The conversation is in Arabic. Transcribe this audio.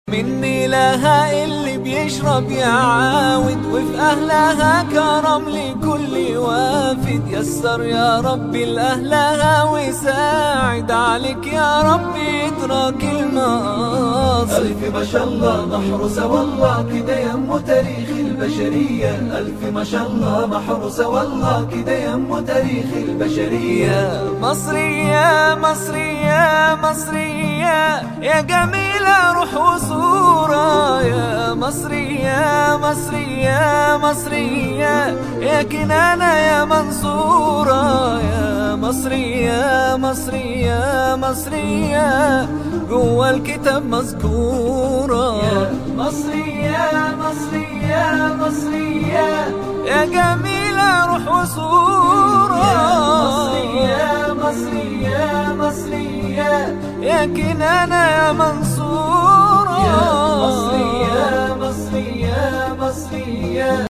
مني لها اللي بيشرب يعاود، وفي أهلها كرم لكل وافد. يسر يا ربي لأهلها وساعد، عليك يا ربي ادراك المقاصد. ألف ما شاء الله محروسة والله كده يمو تاريخ البشرية. ألف ما شاء الله محروسة والله كده يمو تاريخ البشرية. مصرية مصرية مصرية يا جميلة روح وصورة، يا مصرية مصرية مصرية يا كنانة يا منصورة. يا مصرية مصرية مصرية جوا الكتاب مذكورة. يا مصرية مصرية مصرية يا جميلة روح وصورة. يا مصرية مصرية يا كنانة يا منصورة. يا مصرية مصرية مصرية